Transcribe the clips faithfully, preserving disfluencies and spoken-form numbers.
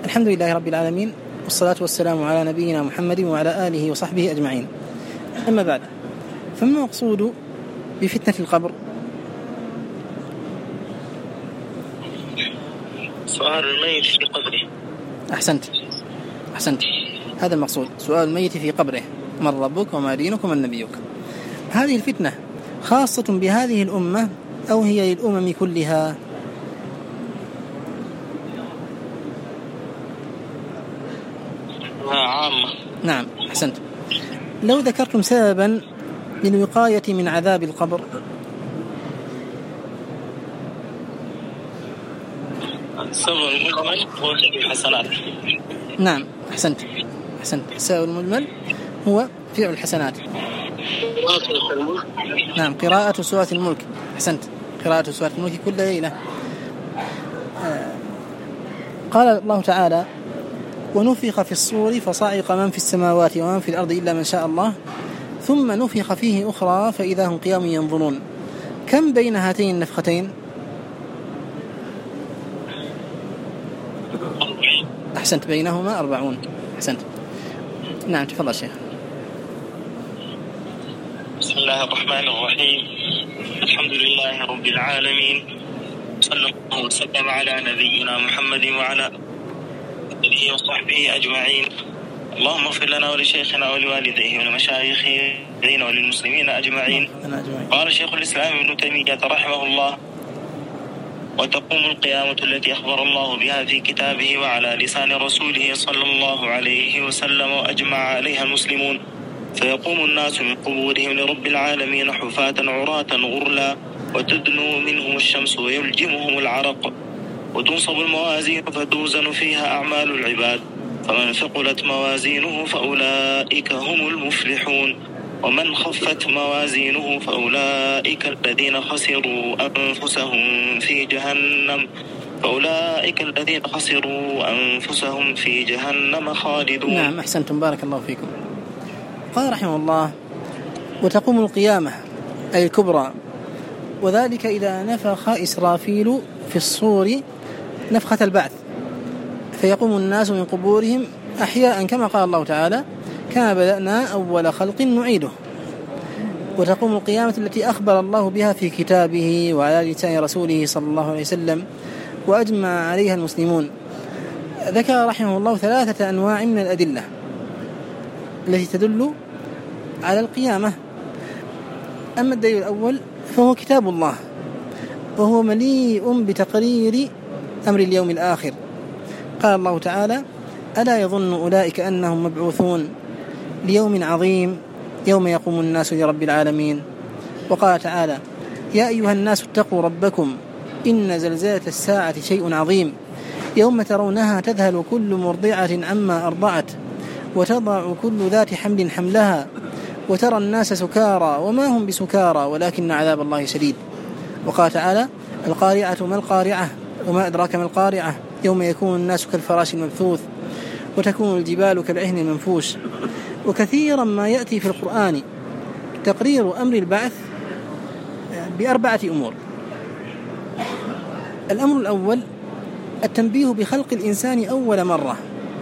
الحمد لله رب العالمين، والصلاة والسلام على نبينا محمد وعلى آله وصحبه أجمعين. أما بعد، فما المقصود بفتنة القبر؟ سؤال الميت في قبره. أحسنت أحسنت هذا المقصود، سؤال الميت في قبره: من ربك وما دينك ومن نبيك. هذه الفتنة خاصة بهذه الأمة أو هي للأمم كلها؟ عامة. نعم أحسنت. لو ذكرتم سببا للوقاية من عذاب القبر. السبب المجمل هو فعل الحسنات. نعم أحسنت أحسنت السبب المجمل هو فعل الحسنات. نعم، قراءة سورة الملك. أحسنت، قراءة سورة الملك كل ليلة. آه. قال الله تعالى: ونفخ في الصور فصعق من في السماوات ومن في الأرض إلا من شاء الله ثم نفخ فيه أخرى فإذا هم قيام ينظرون. كم بين هاتين النفختين؟ أحسنت، بينهما أربعون. أحسنت. نعم تفضل شيخ. بسم الله الرحمن الرحيم. الحمد لله رب العالمين، صلى الله وسلم على نبينا محمد وعلى آله وصحبه أجمعين. اللهم اغفر لنا ولشيخنا ولوالديه ولمشايخنا وللمسلمين أجمعين. قال شيخ الإسلام ابن تيمية رحمه الله: وتقوم القيامة التي أخبر الله بها في كتابه وعلى لسان رسوله صلى الله عليه وسلم وأجمع عليها المسلمون، فيقوم الناس من قبورهم لرب العالمين حفاة عراة غرلا، وتدنو منهم الشمس ويلجمهم العرق، وتنصب الموازين فتوزن فيها أعمال العباد، فمن ثقلت موازينه فأولئك هم المفلحون، ومن خفت موازينه فأولئك الذين خسروا أنفسهم في جهنم فأولئك الذين خسروا أنفسهم في جهنم خالدون. نعم أحسنتم، بارك الله فيكم. قال رحمه الله: وتقوم القيامة أي الكبرى، وذلك إذا نفخ إسرافيل في الصور نفخة البعث، فيقوم الناس من قبورهم أحياء كما قال الله تعالى: كما بدأنا أول خلق نعيده. وتقوم القيامة التي أخبر الله بها في كتابه وعلى لسان رسوله صلى الله عليه وسلم وأجمع عليها المسلمون. ذكر رحمه الله ثلاثة أنواع من الأدلة التي تدل على القيامة. أما الدليل الأول فهو كتاب الله، وهو مليء بتقرير أمر اليوم الآخر. قال الله تعالى: ألا يظن أولئك أنهم مبعوثون ليوم عظيم يوم يقوم الناس لرب العالمين. وقال تعالى: يا أيها الناس اتقوا ربكم إن زلزلة الساعة شيء عظيم يوم ترونها تذهل كل مرضعة عما أرضعت وتضع كل ذات حمل حملها وترى الناس سكارى وما هم بسكارى ولكن عذاب الله شديد. وقال تعالى: القارعة ما القارعة وما أدراك ما القارعة يوم يكون الناس كالفراش المبثوث وتكون الجبال كالعهن المنفوش. وكثيرا ما يأتي في القرآن تقرير أمر البعث بأربعة أمور. الأمر الأول التنبيه بخلق الإنسان أول مرة،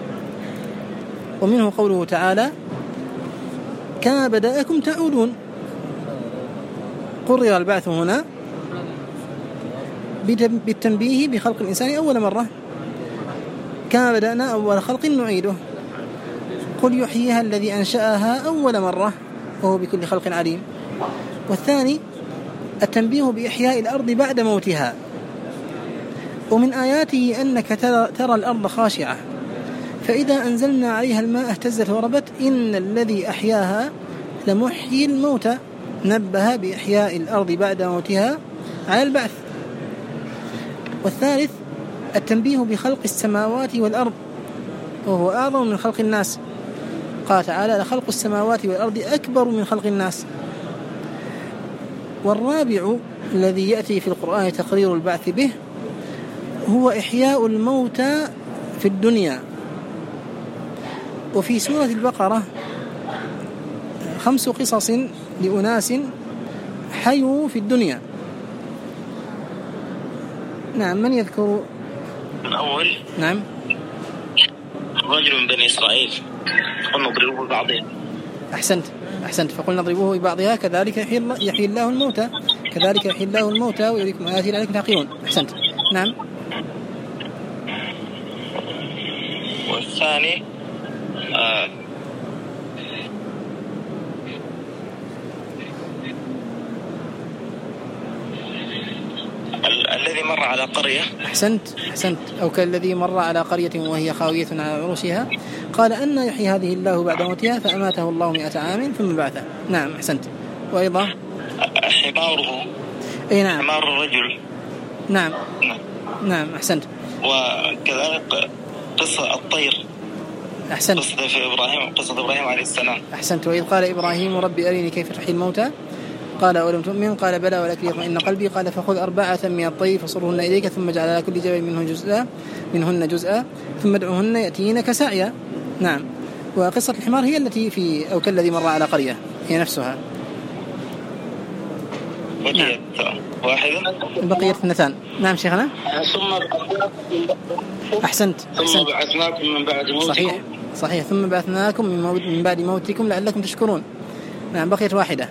ومنه قوله تعالى: كما بدأكم تعودون. قرر البعث هنا بالتنبيه بخلق الإنسان أول مرة، كما بدأنا أول خلق نعيده. قل يحييها الذي أنشأها أول مرة وهو بكل خلق عليم. والثاني التنبيه بإحياء الأرض بعد موتها، ومن آياته أنك ترى, ترى الأرض خاشعة فإذا أنزلنا عليها الماء اهتزت وربت إن الذي أحياها لمحيي الموتى. نبه بإحياء الأرض بعد موتها على البعث. والثالث التنبيه بخلق السماوات والأرض وهو أعظم من خلق الناس. قال تعالى: لخلق السماوات والأرض أكبر من خلق الناس. والرابع الذي يأتي في القرآن تقرير البعث به هو إحياء الموتى في الدنيا. وفي سورة البقرة خمس قصص لأناس حيوا في الدنيا. نعم، من يذكر الأول؟ نعم رجل من بني إسرائيل قلنا نضربوه ببعضها. أحسنت أحسنت فقلنا نضربوه ببعضها كذلك يحيي الله, يحيي الله الموتى كذلك يحيي الله الموتى ويريكم آياته لعلكم تعقلون. أحسنت. نعم. والثاني آه الذي مر على قرية. أحسنت أحسنت أو كالذي مر على قرية وهي خاوية على عروشها قال أن يحيي هذه الله بعد موتها فأماته الله مئة عام ثم بعثه. نعم أحسنت. وأيضا حماره. أي نعم. حمار الرجل. نعم نعم, نعم. أحسنت. وكذلك قصة الطير. أحسنت. قصة في إبراهيم قصة إبراهيم عليه السلام. أحسنت. وإذ قال إبراهيم ربي أريني كيف تحيي الموتى قال أولم تؤمن قال بلى ولكن ليطمئن قلبي قال فخذ أربعة من الطير فصرهن إليك ثم اجعل على كل جبل منهن جزءا منهن جزءا ثم ادعوهن يأتينك سعيا. نعم. وقصة الحمار هي التي في أو كالذي مر على قرية هي نفسها. بقيت واحدة. بقيت اثنتان. نعم شيخنا. أحسنت. ثم بعثناكم من بعد موتكم. صحيح صحيح ثم بعثناكم من بعد موتكم لعلكم تشكرون. نعم بقيت واحدة.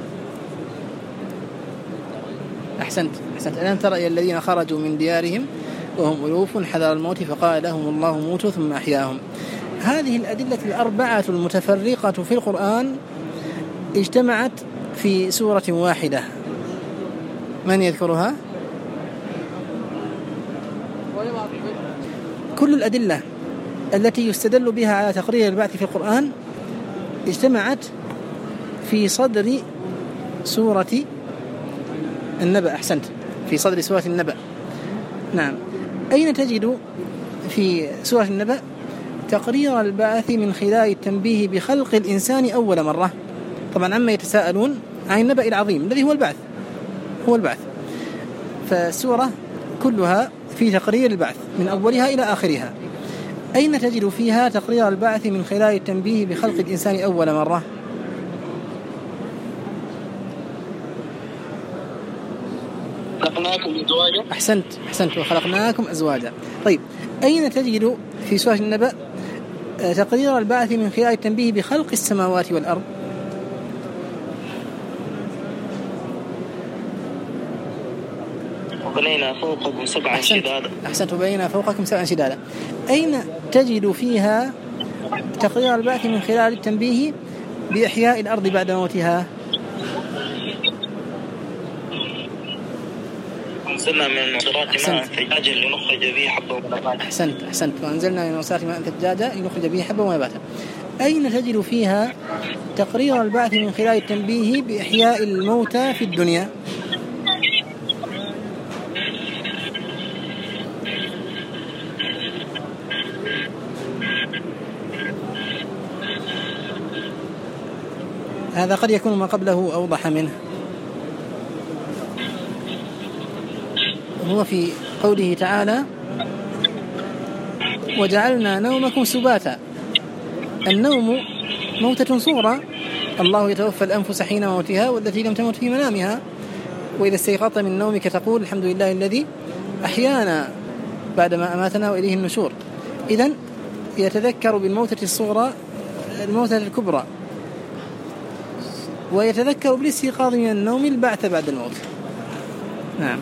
أحسنت أحسنت. ألم تر إلى الذين خرجوا من ديارهم وهم ألوف حذر الموت فقال لهم الله موتوا ثم أحياهم. هذه الأدلة الأربعة المتفرقة في القرآن اجتمعت في سورة واحدة. من يذكرها؟ كل الأدلة التي يستدل بها على تقرير البعث في القرآن اجتمعت في صدر سورة النبأ. أحسنت. في صدر سورة النبأ. نعم. أين تجد في سورة النبأ تقرير البعث من خلال التنبيه بخلق الإنسان أول مرة؟ طبعا عما يتساءلون عن النبأ العظيم الذي هو البعث هو البعث فالسورة كلها في تقرير البعث من أولها إلى آخرها. أين تجد فيها تقرير البعث من خلال التنبيه بخلق الإنسان أول مرة؟ خلقناكم أزواجا. أحسنت أحسنت وخلقناكم أزواجا. طيب أين تجد في سورة النبأ تقرير البعث من خلال التنبيه بخلق السماوات والأرض؟ وبنينا فوقكم سبعا شدادا. أحسنت. وبنينا فوقكم سبعا شدادا. أين تجد فيها تقرير البعث من خلال التنبيه بإحياء الأرض بعد موتها؟ أنزلنا من المعصرات ماء ثجاجا لنخرج به حبا ونباتا. أحسنت أحسنت. وأنزلنا من المعصرات ماء ثجاجا لنخرج به حبا ونباتا. أين تجد فيها تقرير البعث من خلال التنبيه بإحياء الموتى في الدنيا؟ هذا قد يكون ما قبله أوضح منه. هو في قوله تعالى وجعلنا نومكم سباتا. النوم موتة صورة. الله يتوفى الأنفس حين موتها والتي لم تمت في منامها وإذا استيقظت من نومك تقول الحمد لله الذي أحيانا بعدما أماتنا وإليه النشور. إذن يتذكر بالموتة الصغرى الموتة الكبرى ويتذكر بالاستيقاظ من النوم البعث بعد الموت. نعم.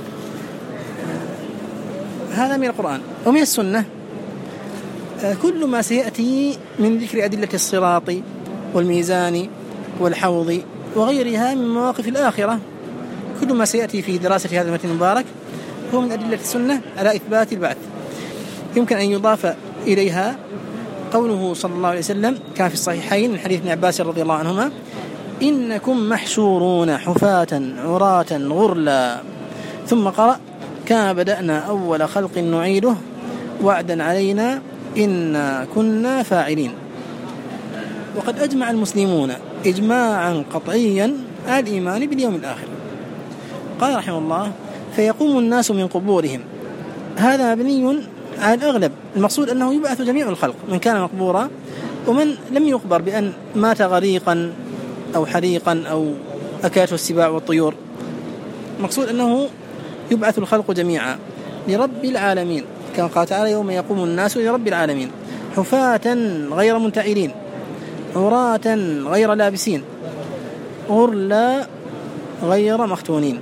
هذا من القرآن. ومن السنة كل ما سيأتي من ذكر أدلة الصراط والميزان والحوض وغيرها من مواقف الآخرة. كل ما سيأتي في دراسة هذا المتن المبارك هو من أدلة السنة على إثبات البعث. يمكن أن يضاف إليها قوله صلى الله عليه وسلم كان في الصحيحين من حديث ابن عباس رضي الله عنهما إنكم محشورون حفاة عراة غرلا ثم قرأ كما بدأنا أول خلق نعيده وعدا علينا إنا كنا فاعلين. وقد أجمع المسلمون إجماعا قطعيا على الإيمان باليوم الآخر. قال رحمه الله فيقوم الناس من قبورهم. هذا مبني على الأغلب. المقصود أنه يبعث جميع الخلق من كان مقبورا ومن لم يقبر بأن مات غريقا أو حريقا أو أكلته السباع والطيور. المقصود أنه يبعث الخلق جميعا لرب العالمين كما قال تعالى يوم يقوم الناس لرب العالمين. حفاة غير منتعلين عراة غير لابسين غرلا غير مختونين.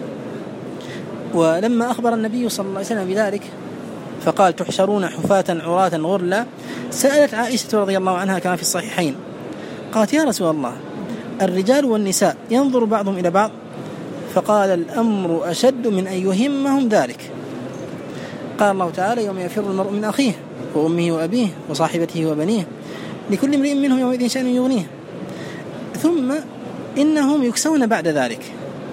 ولما أخبر النبي صلى الله عليه وسلم بذلك فقال تحشرون حفاة عراة غرلا، سألت عائشة رضي الله عنها كما في الصحيحين قالت يا رسول الله الرجال والنساء ينظر بعضهم إلى بعض؟ فقال الأمر أشد من أن يهمهم ذلك. قال الله تعالى يوم يفر المرء من أخيه وأمه وأبيه وصاحبته وبنيه لكل امرئ منهم يومئذ شأن يغنيه ثم إنهم يكسون بعد ذلك.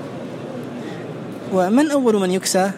ومن أول من يكسى؟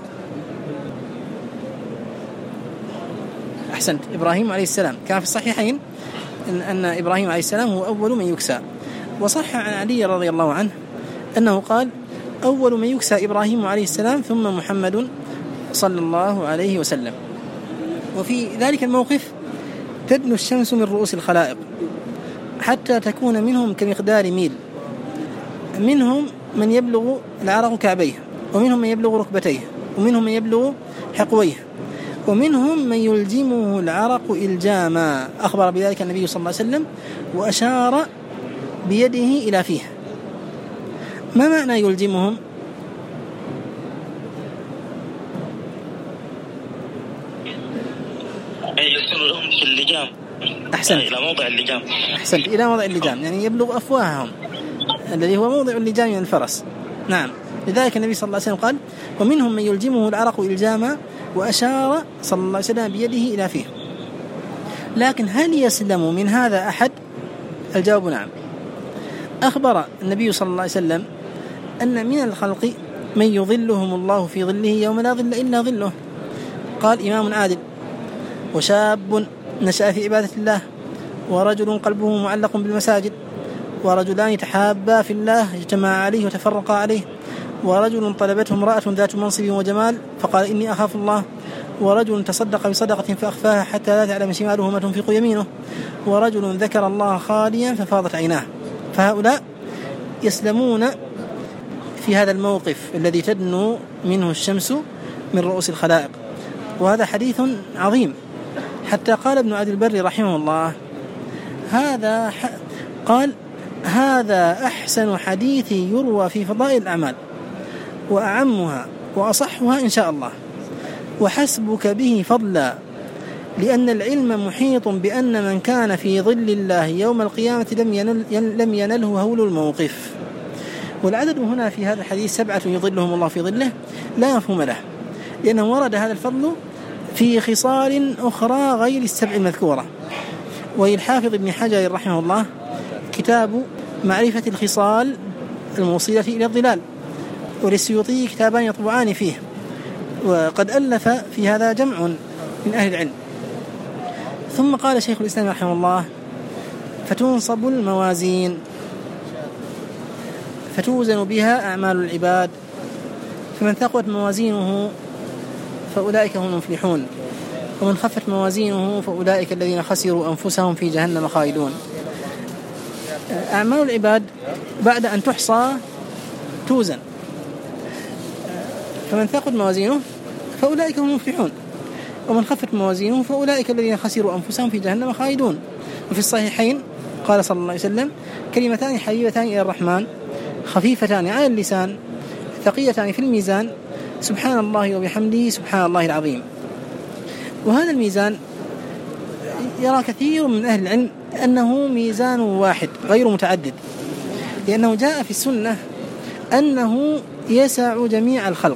أحسنت، إبراهيم عليه السلام، كان في الصحيحين إن, أن إبراهيم عليه السلام هو أول من يكسى. وصح عن علي رضي الله عنه أنه قال أول من يكسى إبراهيم عليه السلام ثم محمد صلى الله عليه وسلم. وفي ذلك الموقف تدنو الشمس من رؤوس الخلائق حتى تكون منهم كمقدار ميل، منهم من يبلغ العرق كعبيه، ومنهم من يبلغ ركبتيه، ومنهم من يبلغ حقويه، ومنهم من يلجمه العرق إلجاما. أخبر بذلك النبي صلى الله عليه وسلم وأشار بيده إلى فيه. ما معنى يلجمهم؟ يصل لهم في اللجام. أحسنت، إلى موضع اللجام. أحسنت، إلى موضع اللجام، يعني يبلغ أفواههم الذي هو موضع اللجام من الفرس. نعم، لذلك النبي صلى الله عليه وسلم قال ومنهم من يلجمه العرق إلجاما، وأشار صلى الله عليه وسلم بيده إلى فيه. لكن هل يسلم من هذا أحد؟ الجواب نعم. أخبر النبي صلى الله عليه وسلم أن من الخلق من يظلهم الله في ظله يوم لا ظل إلا ظله. قال إمام عادل، وشاب نشأ في عبادة الله، ورجل قلبه معلق بالمساجد، ورجلان تحابا في الله اجتمعا عليه وتفرقا عليه، ورجل طلبته امرأة ذات منصب وجمال فقال إني أخاف الله، ورجل تصدق بصدقة فأخفاها حتى لا تعلم شماله ما تنفق يمينه، ورجل ذكر الله خاليا ففاضت عيناه. فهؤلاء يسلمون في هذا الموقف الذي تدنو منه الشمس من رؤوس الخلائق. وهذا حديث عظيم، حتى قال ابن عبد البر رحمه الله هذا ح... قال هذا أحسن حديث يروى في فضائل الأعمال وأعمها وأصحها إن شاء الله، وحسبك به فضلا، لأن العلم محيط بأن من كان في ظل الله يوم القيامة لم ينل لم ينله هول الموقف. والعدد هنا في هذا الحديث سبعة يظلهم الله في ظله لا مفهوم له، لأنه ورد هذا الفضل في خصال أخرى غير السبع المذكورة. وللحافظ ابن حجر رحمه الله كتاب معرفة الخصال الموصلة إلى الظلال، وللسيوطي كتابان يطبعان فيه، وقد ألف في هذا جمع من أهل العلم. ثم قال شيخ الإسلام رحمه الله فتنصب الموازين فتوزن بها أعمال العباد، فمن ثقلت موازينه فأولئك هم المفلحون، ومن خفت موازينه فأولئك الذين خسروا أنفسهم في جهنم خالدون. أعمال العباد بعد أن تحصى توزن، فمن ثقلت موازينه فأولئك هم المفلحون، ومن خفت موازينه فأولئك الذين خسروا أنفسهم في جهنم خالدون. وفي الصحيحين قال صلى الله عليه وسلم كلمتان حبيبتان إلى الرحمن خفيفتان على اللسان ثقيلتان في الميزان سبحان الله وبحمده سبحان الله العظيم. وهذا الميزان يرى كثير من أهل العلم أنه ميزان واحد غير متعدد، لأنه جاء في السنة أنه يسع جميع الخلق،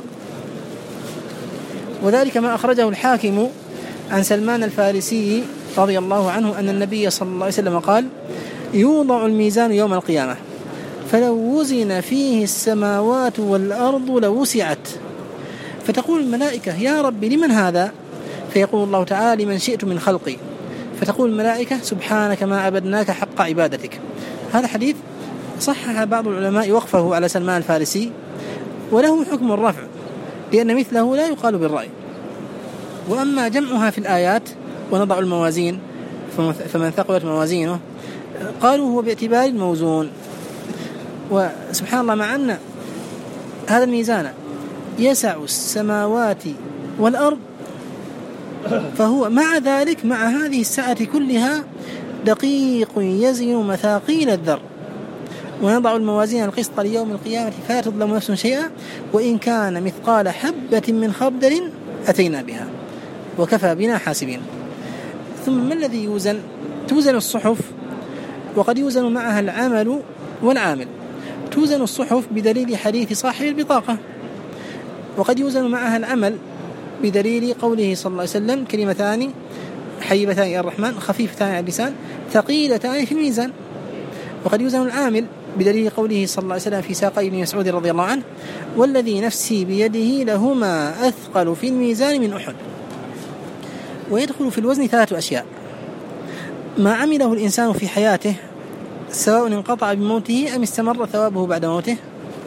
وذلك ما أخرجه الحاكم عن سلمان الفارسي رضي الله عنه أن النبي صلى الله عليه وسلم قال يوضع الميزان يوم القيامة فلو وزن فيه السماوات والأرض لوسعت، فتقول الملائكة يا رب لمن هذا؟ فيقول الله تعالى لمن شئت من خلقي، فتقول الملائكة سبحانك ما عبدناك حق عبادتك. هذا حديث صحح بعض العلماء وقفه على سلمان الفارسي، وله حكم الرفع لأن مثله لا يقال بالرأي. وأما جمعها في الآيات ونضع الموازين فمن ثقلت موازينه قالوا هو باعتبار الموزون. وسبحان الله مع أن هذا الميزان يسع السماوات والأرض فهو مع ذلك مع هذه السعة كلها دقيق يزن مثاقيل الذر. ونضع الموازين القسط ليوم القيامة فلا تظلم نفس شيئا وإن كان مثقال حبة من خردل أتينا بها وكفى بنا حاسبين. ثم ما الذي يوزن؟ توزن الصحف، وقد يوزن معها العمل والعامل. توزن الصحف بدليل حديث صاحب البطاقة، وقد يوزن معها العمل بدليل قوله صلى الله عليه وسلم: كلمتان حبيبتان إلى الرحمن خفيفتان على اللسان ثقيلتان في الميزان. وقد يوزن العامل بدليل قوله صلى الله عليه وسلم في ساقي ابن مسعود رضي الله عنه: والذي نفسي بيده لهما أثقل في الميزان من أحد. ويدخل في الوزن ثلاثة أشياء: ما عمله الإنسان في حياته سواء انقطع بموته أم استمر ثوابه بعد موته.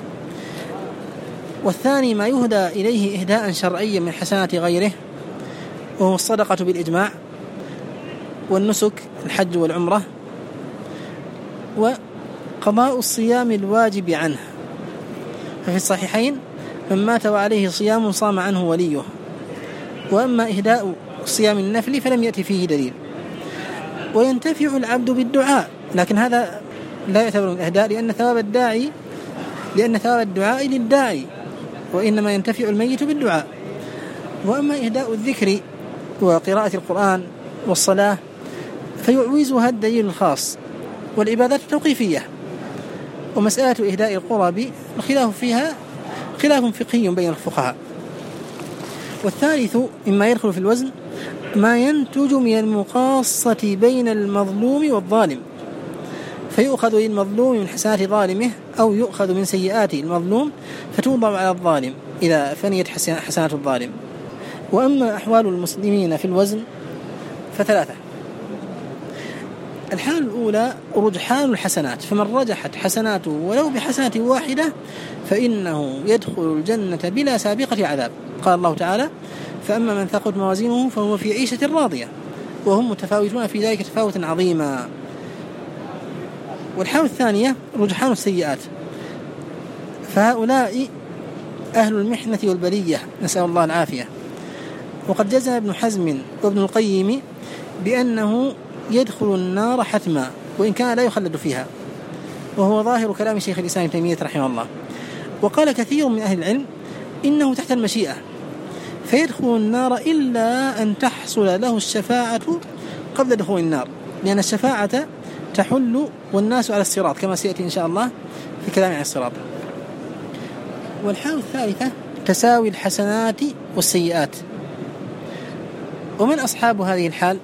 والثاني ما يهدى إليه إهداء شرعيا من حسنات غيره، وهو الصدقة بالإجماع، والنسك الحج والعمرة، وقضاء الصيام الواجب عنه. ففي الصحيحين: من مات وعليه صيام صام عنه وليه. وأما إهداء صيام النفل فلم يأتي فيه دليل. وينتفع العبد بالدعاء، لكن هذا لا يعتبر من الإهداء لأن ثواب الداعي لأن ثواب الدعاء للداعي، وإنما ينتفع الميت بالدعاء. وأما إهداء الذكر وقراءة القرآن والصلاة فيعوزها الدليل الخاص، والعبادات التوقيفية. ومسألة إهداء القرب الخلاف فيها خلاف فقهي بين الفقهاء. والثالث مما يدخل في الوزن ما ينتج من المقاصة بين المظلوم والظالم، فيؤخذ للمظلوم من حسنات ظالمه أو يؤخذ من سيئات المظلوم فتوضع على الظالم إذا فنيت حسنات الظالم. وأما أحوال المسلمين في الوزن فثلاثة: الحالة الأولى رجحان الحسنات، فمن رجحت حسناته ولو بحسنة واحدة فإنه يدخل الجنة بلا سابقة عذاب. قال الله تعالى: فأما من ثقلت موازينه فهو في عيشة راضية، وهم متفاوتون في ذلك تفاوتا عظيما. والحالة الثانية رجحان السيئات، فهؤلاء أهل المحنة والبلية، نسأل الله العافية. وقد جزم ابن حزم وابن القيم بأنه يدخل النار حتما وإن كان لا يخلد فيها، وهو ظاهر كلام شيخ الإسلام ابن تيمية رحمه الله. وقال كثير من أهل العلم إنه تحت المشيئة فيدخل النار إلا أن تحصل له الشفاعة قبل دخول النار، لأن الشفاعة تحل والناس على الصراط كما سيأتي إن شاء الله في كلام عن الصراط. والحالة الثالثة تساوي الحسنات والسيئات. ومن أصحاب هذه الحال؟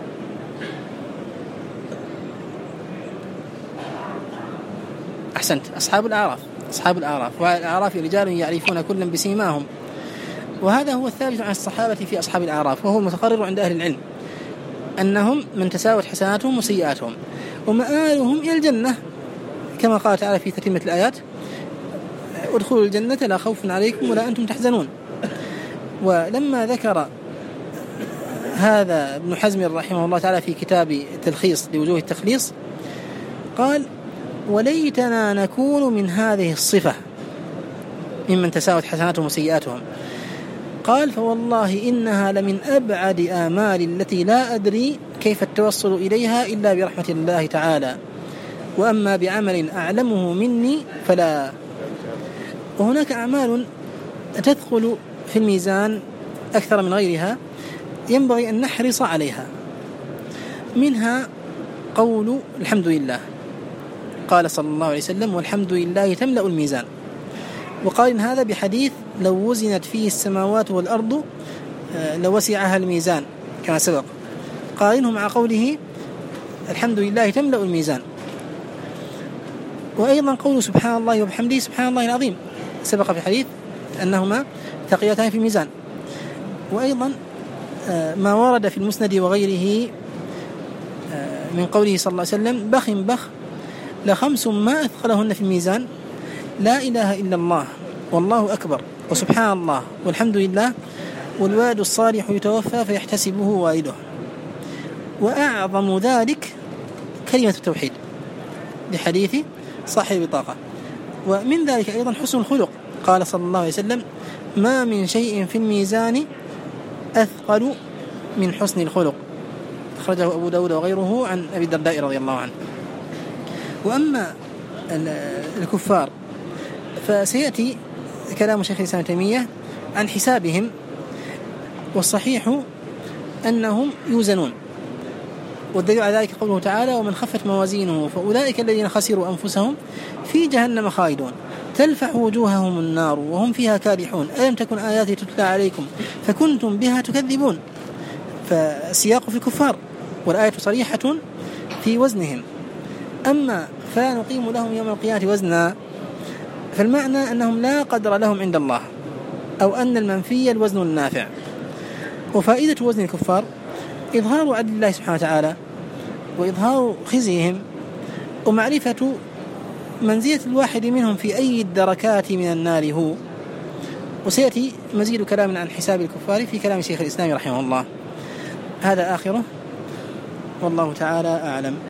أحسنت، أصحاب الأعراف. أصحاب الأعراف وعلى الأعراف رجال يعرفون كلا بسيماهم. وهذا هو الثابت عن الصحابة في أصحاب الأعراف، وهو المتقرر عند أهل العلم أنهم من تساوت حسناتهم وسيئاتهم ومآلهم إلى الجنة، كما قال تعالى في تتمة الآيات: ادخلوا الجنة لا خوف عليكم ولا أنتم تحزنون. ولما ذكر هذا ابن حزم رحمه الله تعالى في كتاب التلخيص لوجوه التخليص قال: وليتنا نكون من هذه الصفة ممن تساوت حسناتهم وسيئاتهم. قال: فوالله إنها لمن أبعد آمال التي لا أدري كيف التوصل إليها إلا برحمة الله تعالى، وأما بعمل أعلمه مني فلا. وهناك أعمال تدخل في الميزان أكثر من غيرها ينبغي أن نحرص عليها، منها قول الحمد لله. قال صلى الله عليه وسلم: والحمد لله تملأ الميزان. وقال إن هذا بحديث: لو وزنت فيه السماوات والأرض لوسعها الميزان كما سبق. قارنه مع قوله: الحمد لله تملأ الميزان. وأيضا قول سبحان الله وبحمده سبحان الله العظيم سبق في حديث أنهما ثقيلتان في الميزان. وأيضا ما ورد في المسند وغيره من قوله صلى الله عليه وسلم: بخ بخ لخمس ما أثقلهن في الميزان: لا إله إلا الله والله أكبر وسبحان الله والحمد لله والوالد الصالح يتوفى فيحتسبه والده. وأعظم ذلك كلمة التوحيد لحديث صاحب البطاقة. ومن ذلك أيضا حسن الخلق. قال صلى الله عليه وسلم: ما من شيء في الميزان أثقل من حسن الخلق، أخرجه أبو داود وغيره عن أبي الدرداء رضي الله عنه. وأما الكفار فسيأتي كلام شيخ الإسلام ابن تيمية عن حسابهم، والصحيح أنهم يوزنون، والدليل على ذلك قوله تعالى: ومن خفت موازينه فأولئك الذين خسروا أنفسهم في جهنم خالدون تلفح وجوههم النار وهم فيها كالحون ألم تكن آياتي تتلى عليكم فكنتم بها تكذبون. فالسياق في الكفار والآية صريحة في وزنهم. أما فلا نقيم لهم يوم القيامة وزنا، فالمعنى أنهم لا قدر لهم عند الله، أو أن المنفي الوزن النافع. وفائدة وزن الكفار إظهار عدل الله سبحانه وتعالى، وإظهار خزيهم، ومعرفة منزلة الواحد منهم في أي الدركات من النار هو. وسيأتي مزيد كلام عن حساب الكفار في كلام شيخ الإسلام رحمه الله. هذا آخره، والله تعالى أعلم.